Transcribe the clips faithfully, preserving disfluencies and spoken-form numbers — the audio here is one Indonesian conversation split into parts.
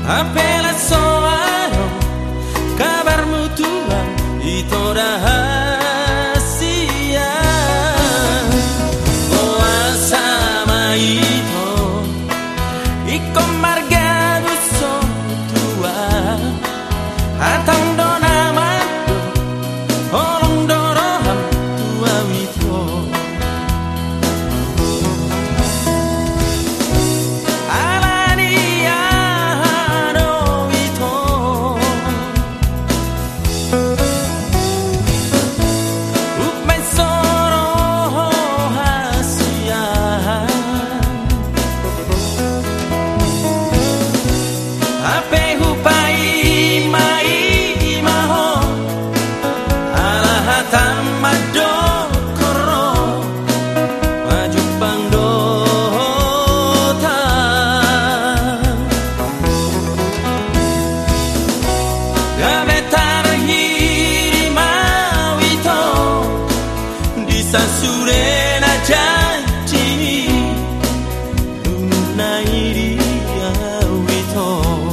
Apela soaro kabarmu tuang itu rahasia. Oh sama itu iko marga buso tua atang dona madu olong doroham tua wito. Surena janji lunairi awito.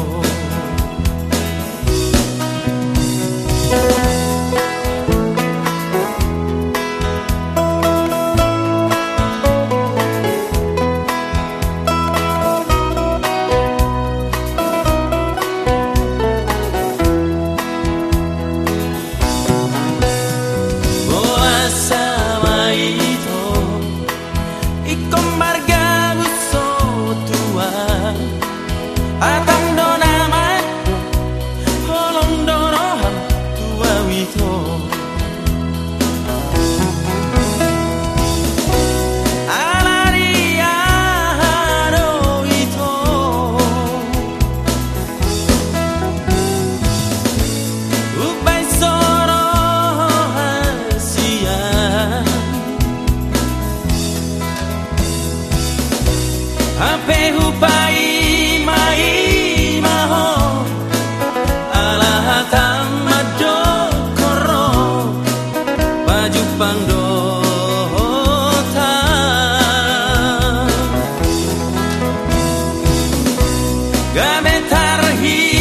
Atang dona madu holong doroham tua wito. Alaria do wito ubai soro hasia. Ape ubai Pangdota gametar hi